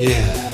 Yeah.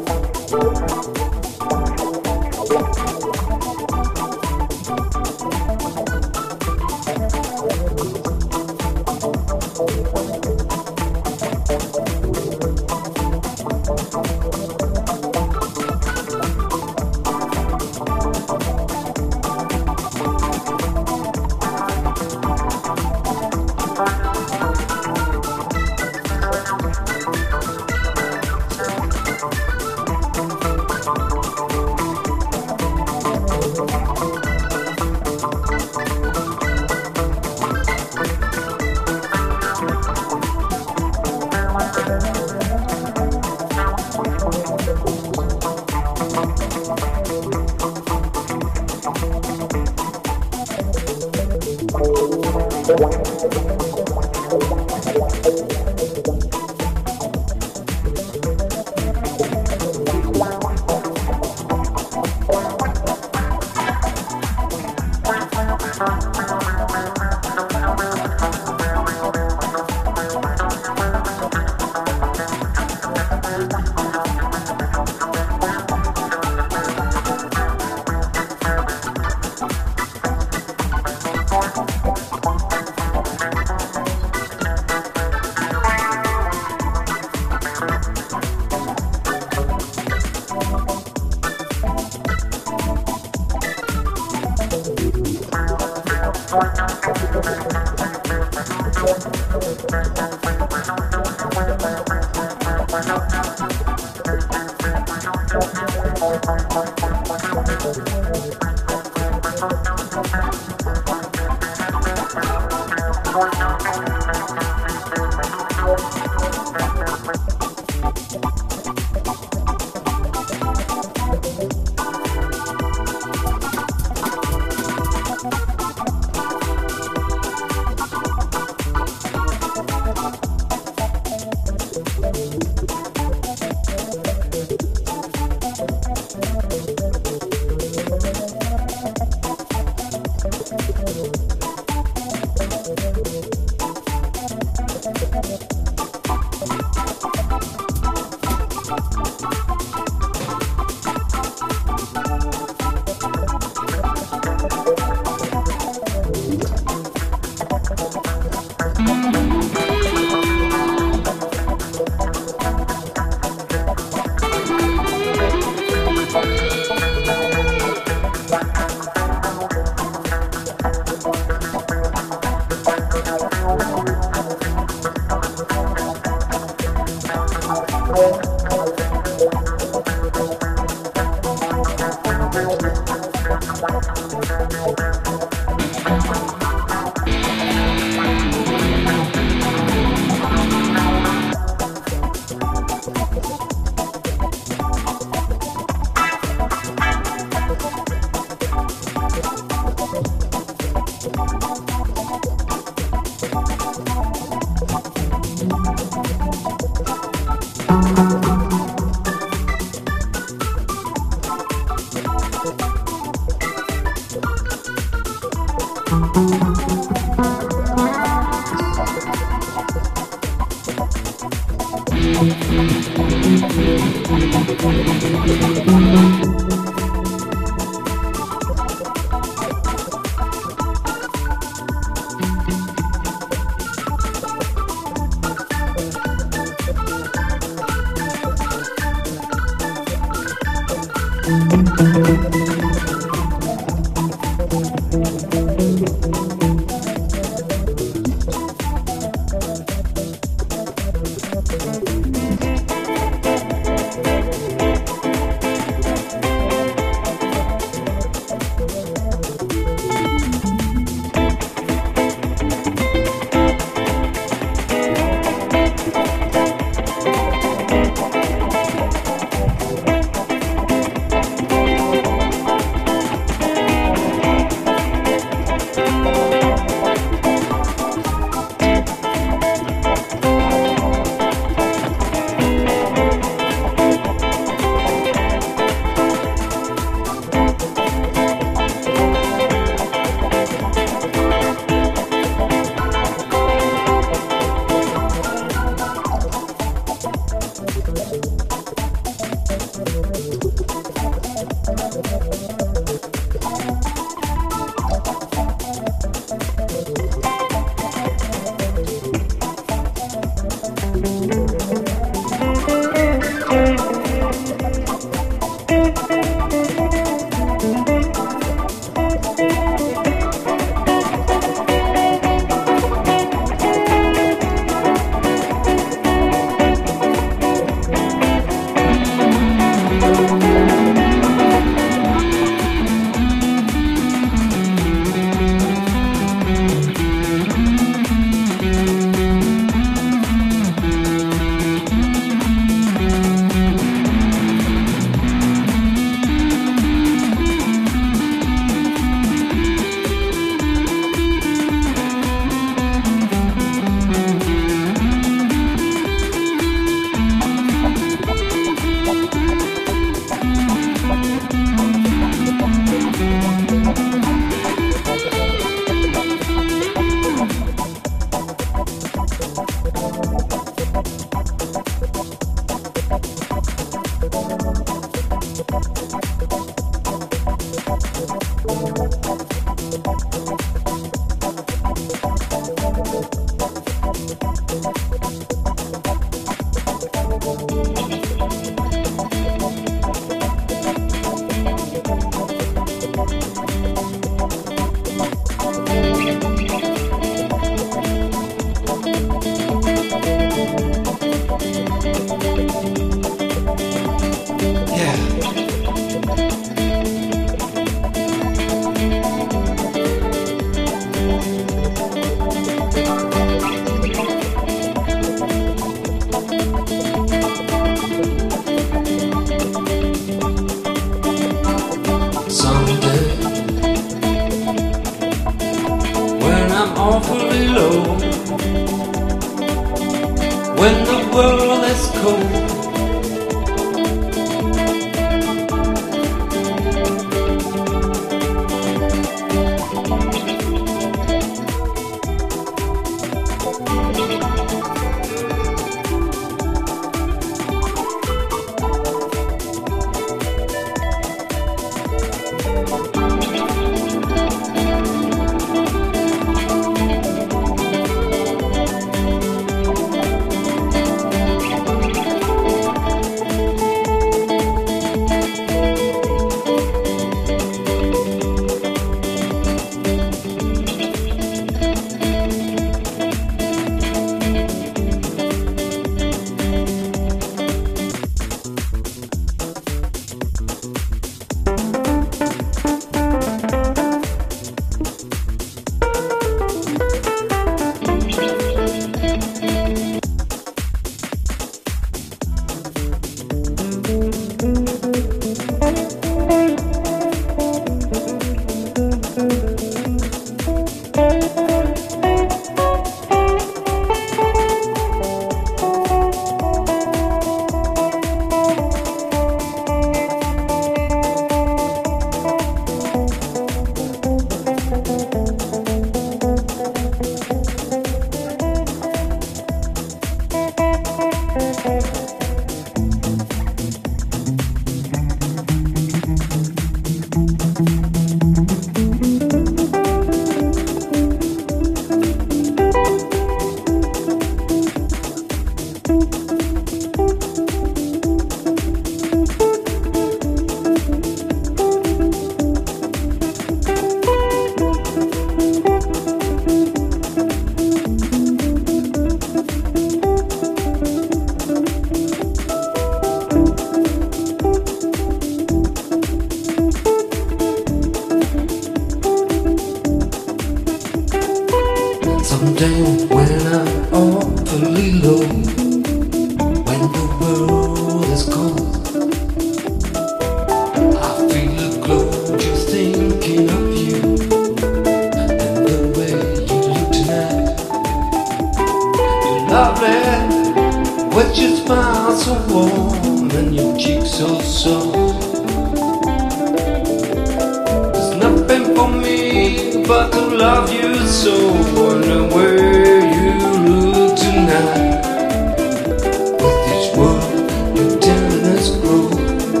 With each word you tenderness grow.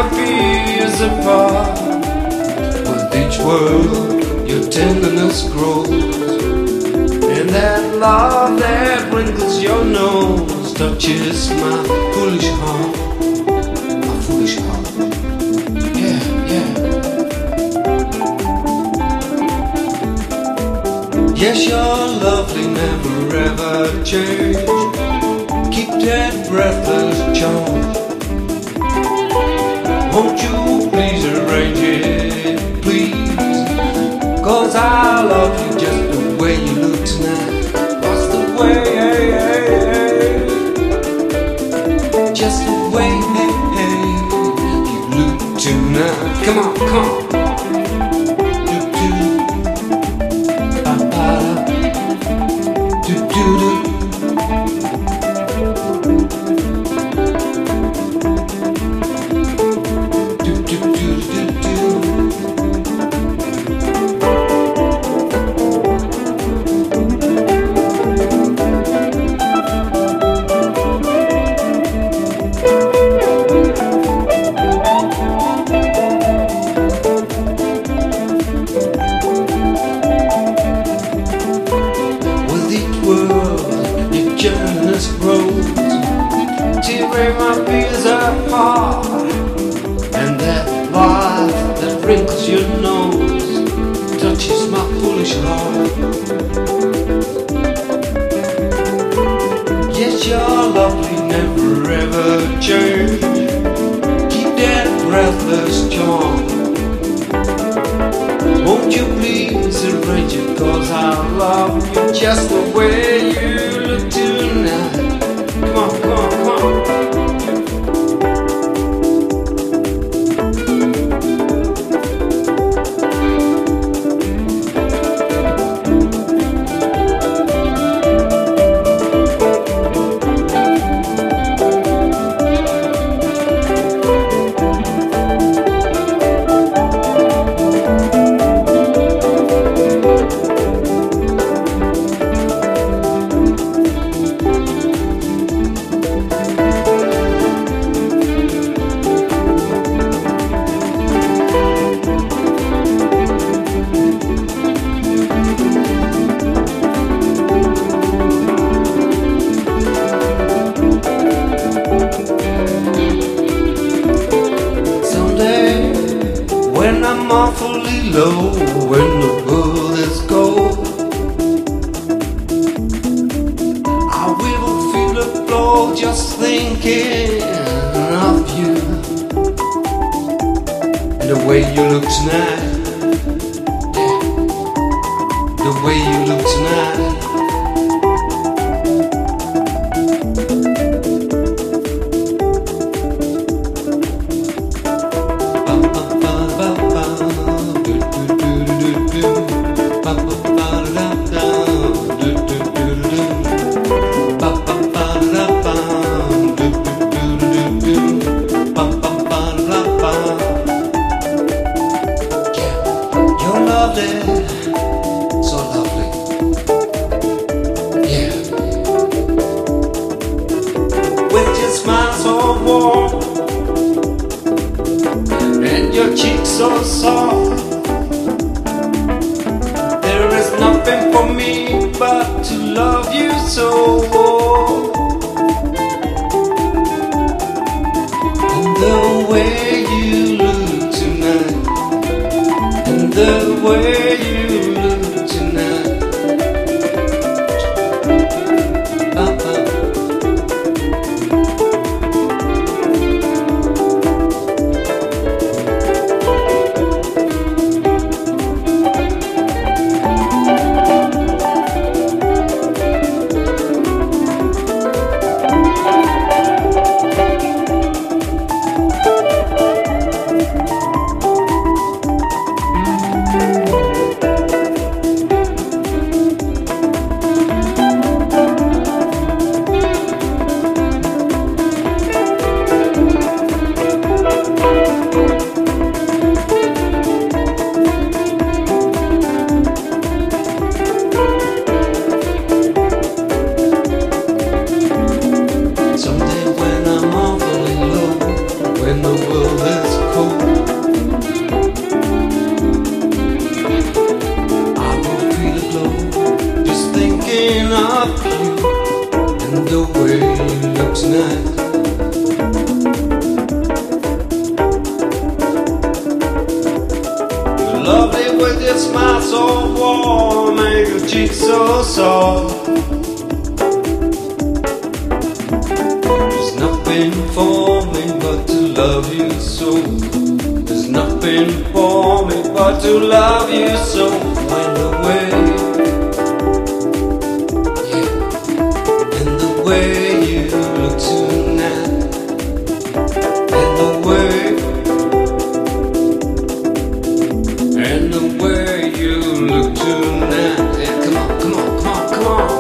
my fears apart. With each word, your tenderness grows, and that love that wrinkles your nose touches my foolish heart, my foolish heart. Yeah, yeah. Yes, you're lovely, never ever change. Keep that breathless charm. Won't you please arrange it, please? 'Cause I love you just the way you look tonight. What's the way, just the way you look tonight. Come on, come on. Tearing my fears apart, and that light that wrinkles your nose touches my foolish heart. Yes, you're lovely, never ever change. Keep that breathless charm. Won't you please arrange it? 'Cause I love you just the way you look tonight. Come on, come on, come on. When I'm awfully low, when the world is cold, I will feel the floor just thinking of you, and the way you look tonight, yeah, the way you look tonight. So lovely, yeah. With your smile so warm and your cheeks so soft, there is nothing for me but to love you so. And the way you look tonight, and the way you look tonight. your cheeks so soft. There's nothing for me but to love you so. There's nothing for me but to love you so. When the way, yeah, and the way you look tonight, and the way, and the way you look tonight. Yeah, come on, come on, come on, come on.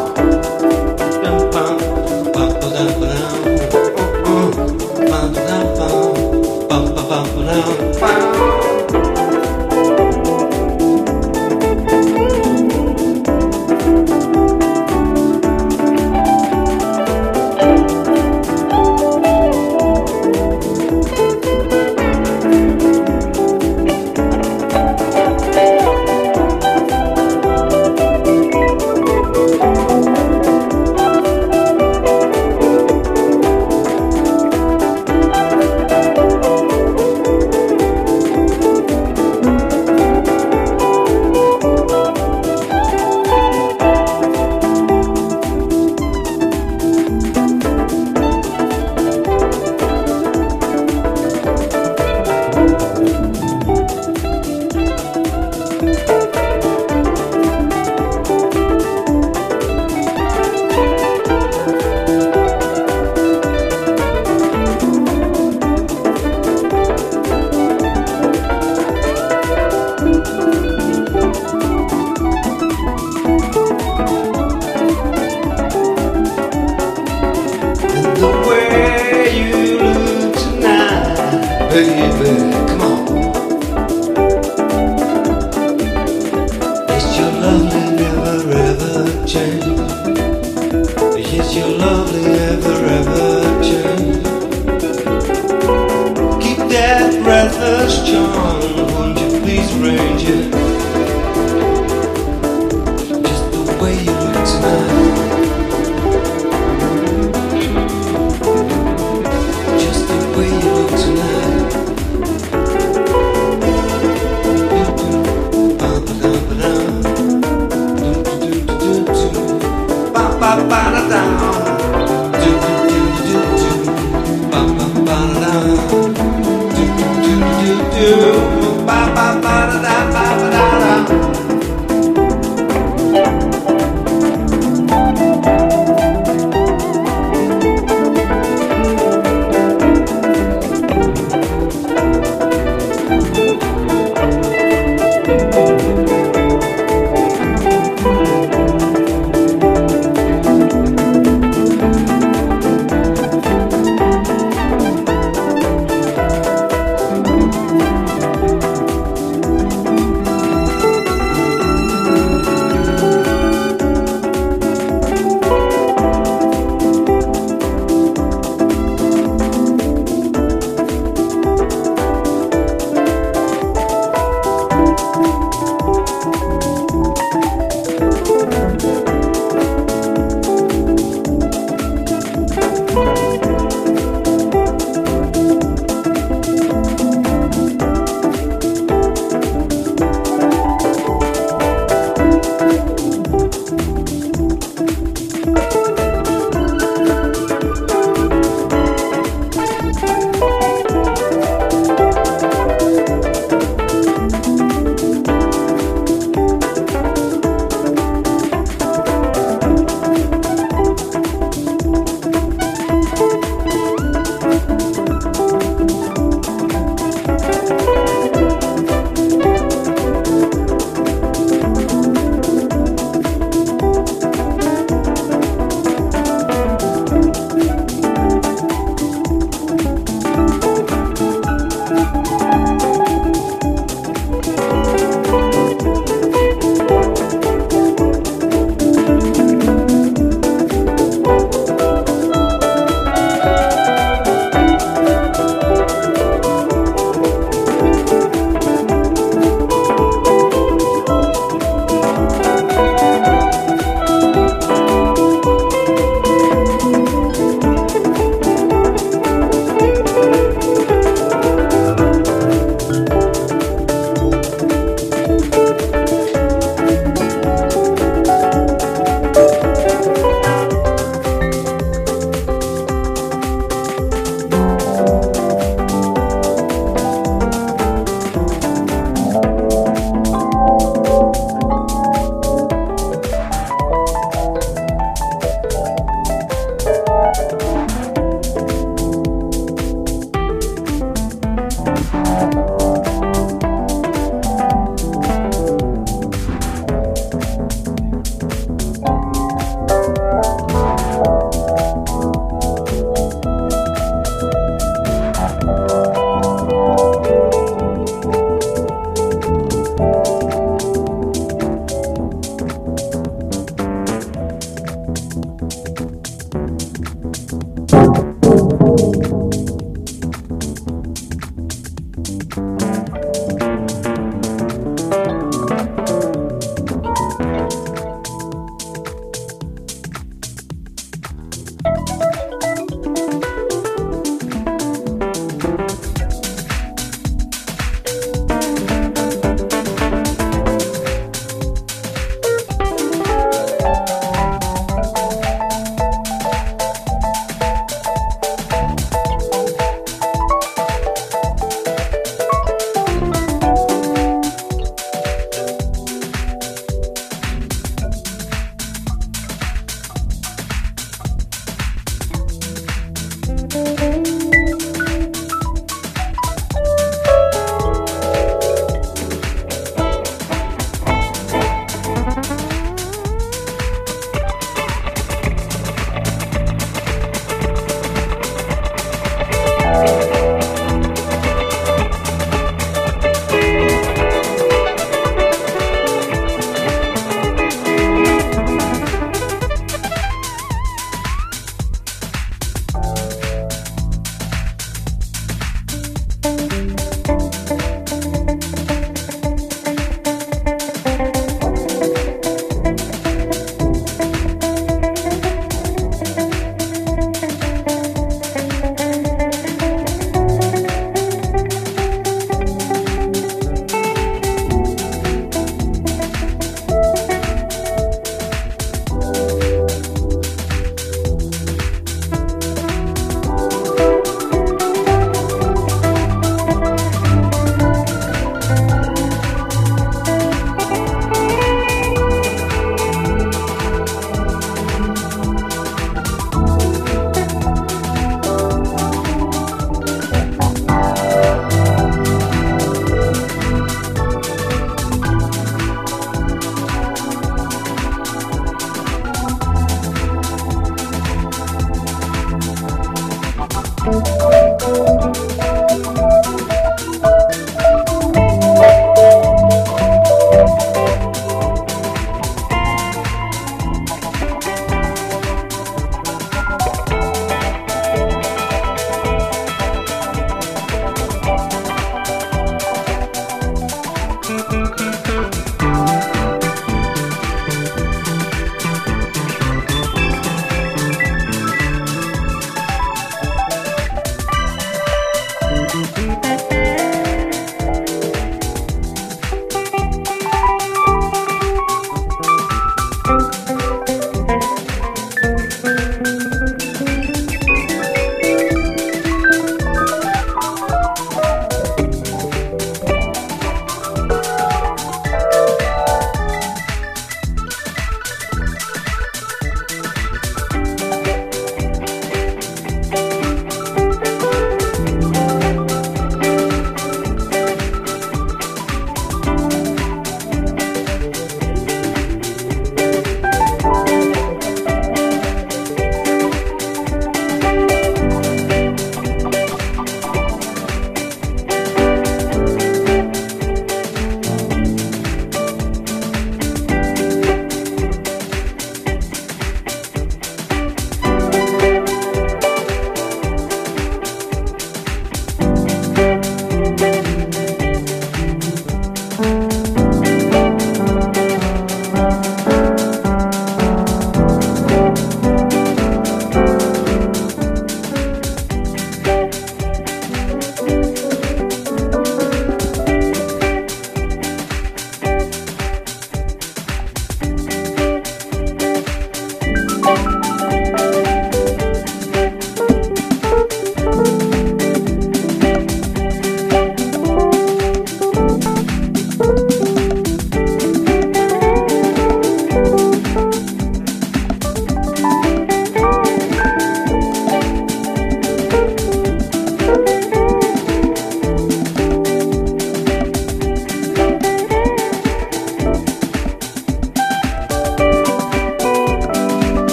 Baby, come on. It's your lovely never ever change. It's your lovely ever ever change. Keep that breathless charm, won't you please range it? Just the way you look tonight. Just the way you look tonight.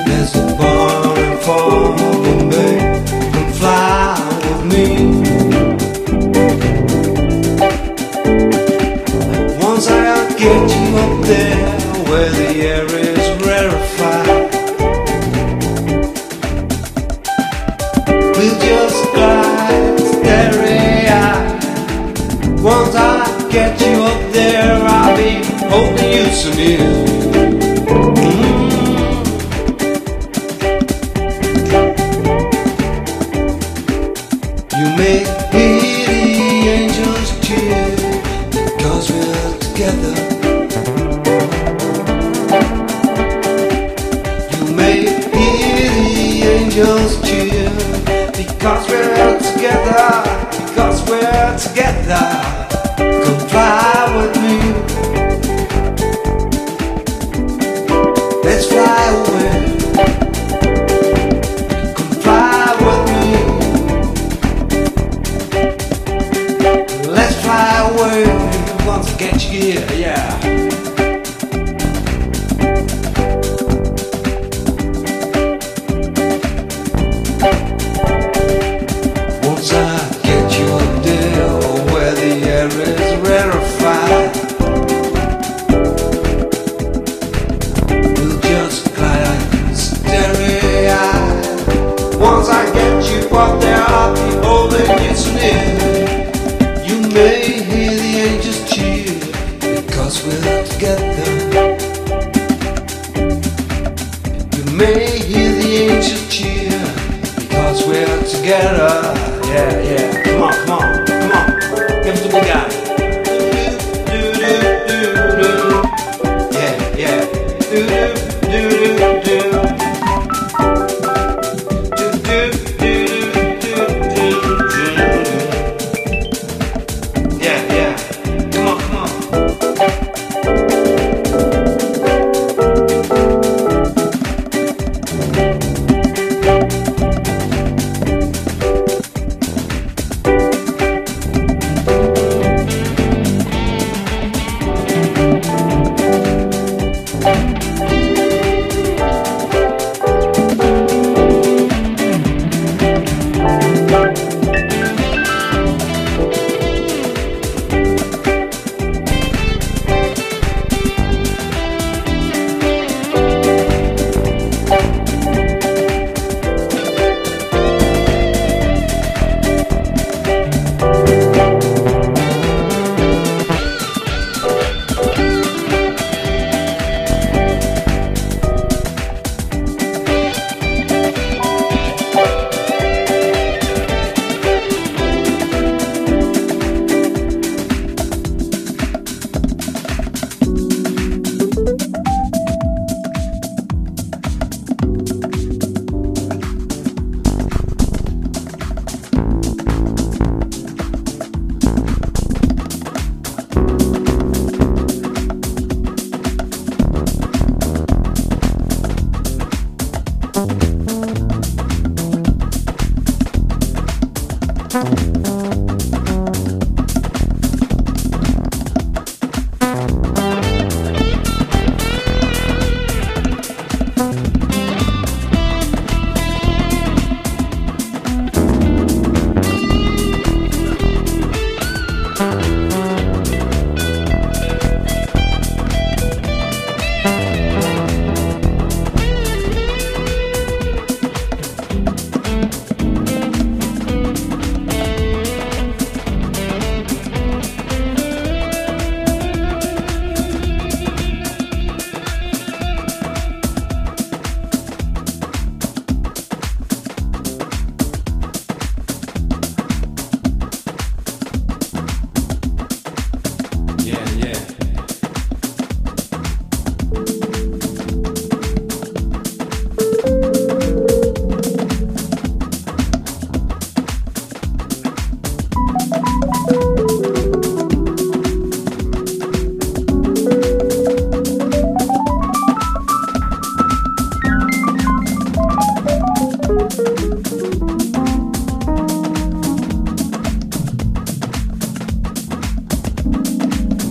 There's a bar and falling, babe. Come fly with me. Once I get you up there where the air is rarefied, we'll just glide starry-eyed. Once I get you up there, I'll be holding you so near. You may hear the angels cheer because we're together. You may hear the angels cheer because we're together. Because we're together. Come fly with me. Let's fly away. Come fly with me. Let's fly away. Once I get you here, yeah. Once I get you up there where the air is rarefied, we'll just glide starry-eyed. Once I get you up there, I'll be holding you so near. You may hear the angels cheer because we're together. You may hear the angels cheer because we're together. Yeah, yeah. Come on, come on, come on. Give it to me, guys. Yeah, yeah. Yeah, yeah. Come on, come on.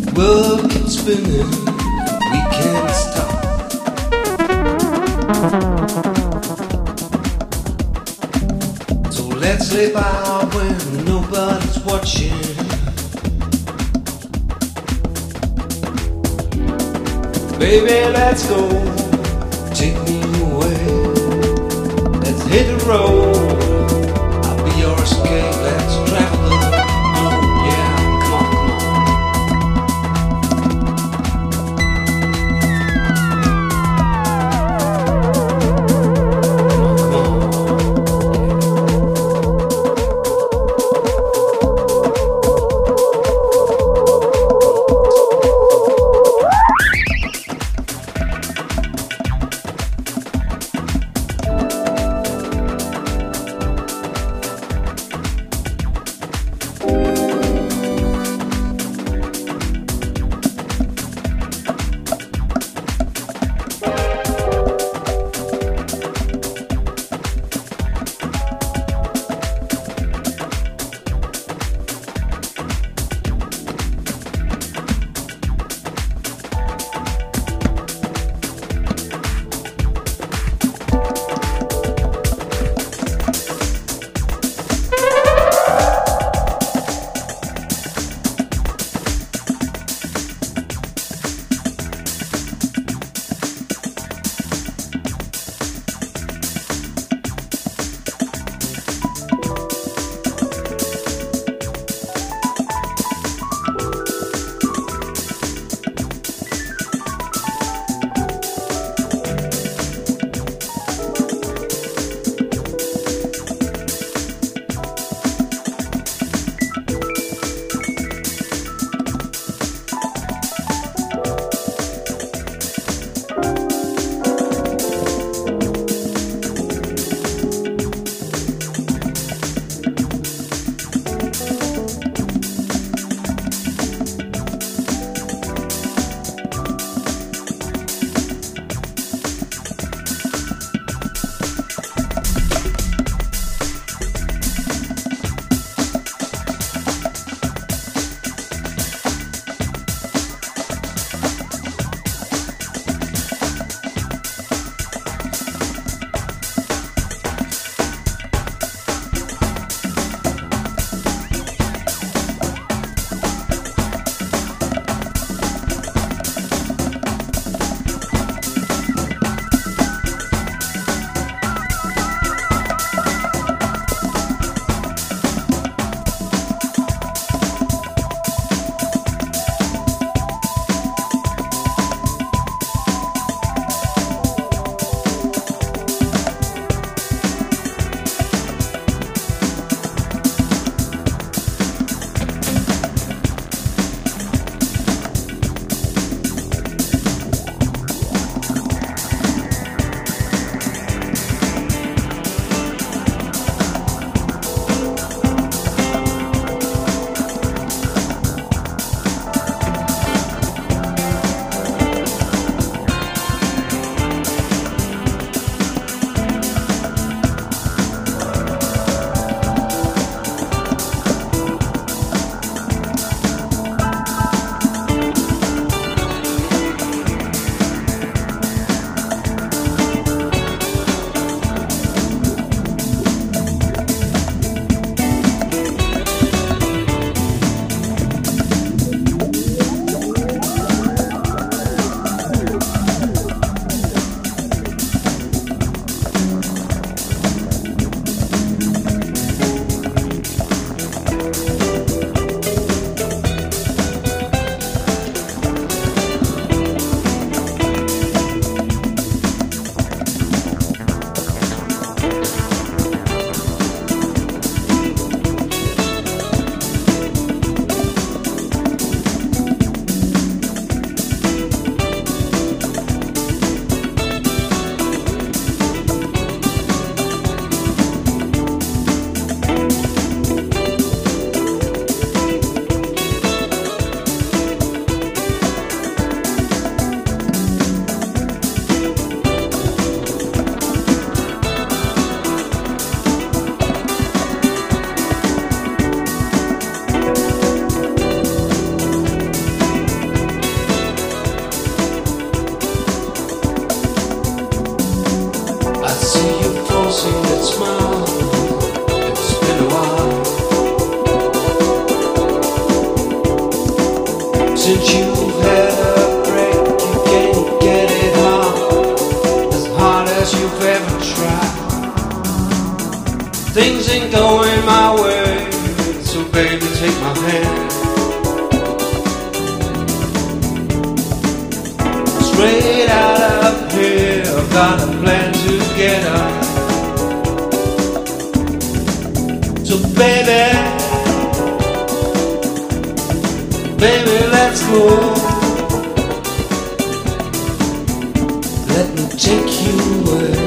world keeps spinning, we can't stop. So let's slip out when nobody's watching. Baby, let's go. Take me away. Let's hit the road. I'll be your escape. Let's travel the globe. Yeah, come on, come see you forcing that smile. It's been a while since you've had a break. You can't get it hard as you've ever tried. Things ain't going my way, so baby take my hand. Straight out of here, I've got a plan together. So baby, baby, let's go. Let me take you away.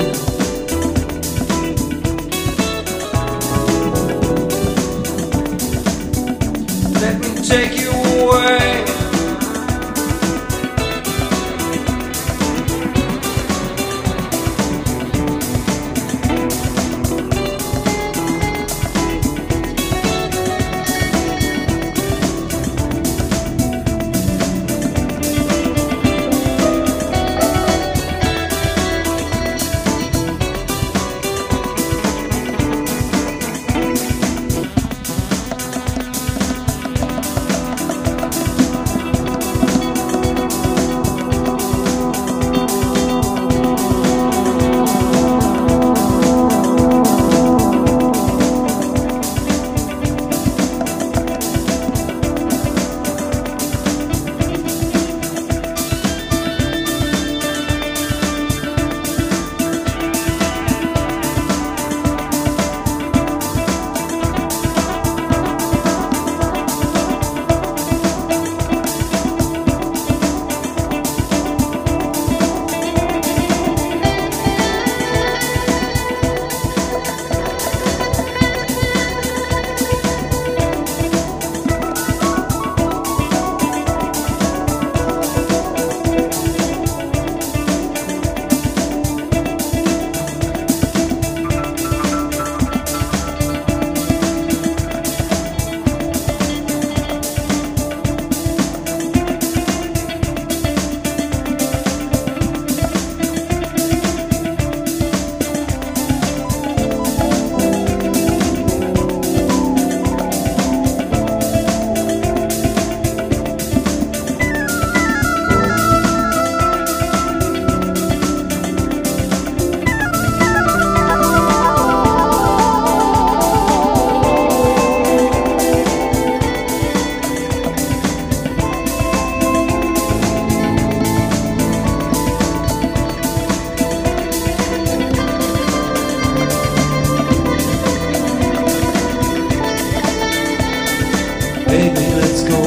Let me take you away. Baby, let's go,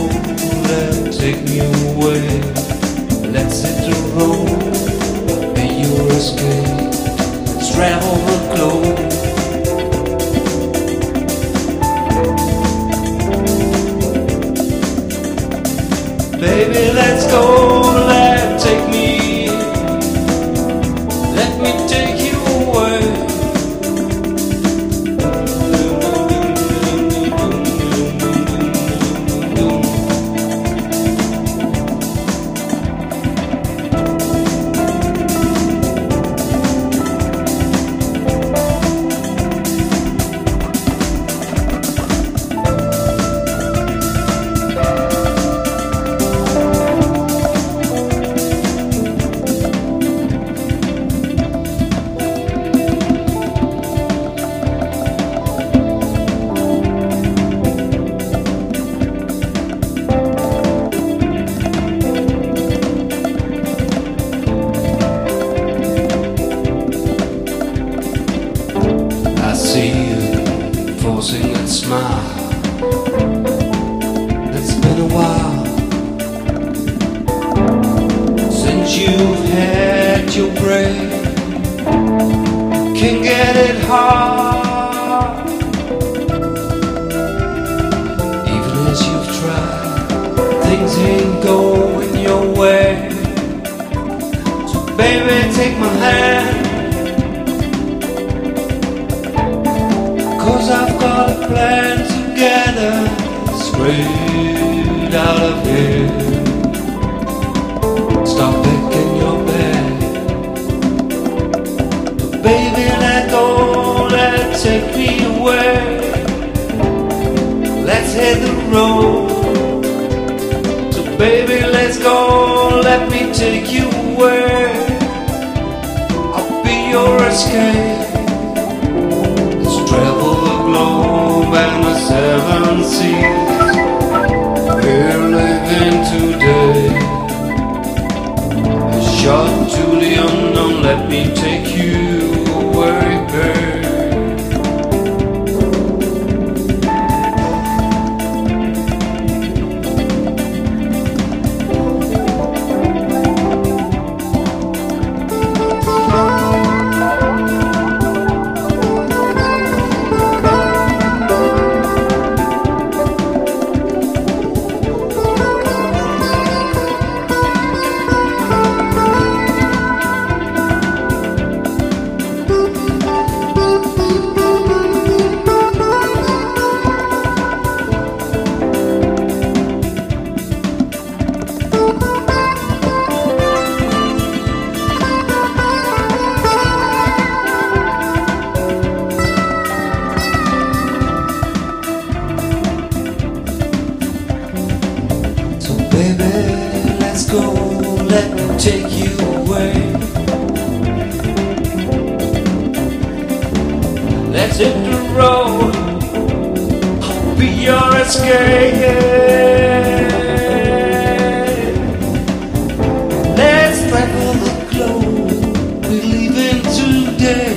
take me away. Let's hit the road, be your escape. Let's travel the globe. Baby, let's go, take me. Let me take you away. I see you forcing that smile. It's been a while since you've had your break. Can't get it hard, even as you've tried. Things ain't going your way. So baby, take my hand, 'cause I've got a plan together. Straight out of here, stop picking your bed. Baby, escape. Let's travel the globe and the seven seas. We're living today. A shot to the unknown, let me take you away, babe. Baby, let's go, let me take you away. Let's hit the road, I'll be your escape. Let's travel the globe, we're leaving today.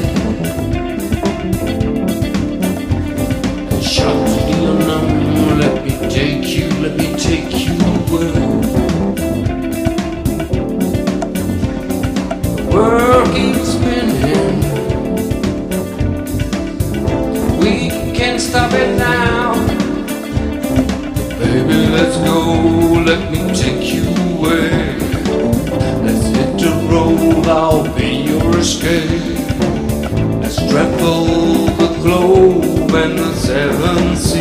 Shot to the unknown, let me take you away. The world keeps spinning, we can't stop it now. Baby, let's go, let me take you away. Let's hit the road, I'll be your escape. Let's travel the globe and the seven seas.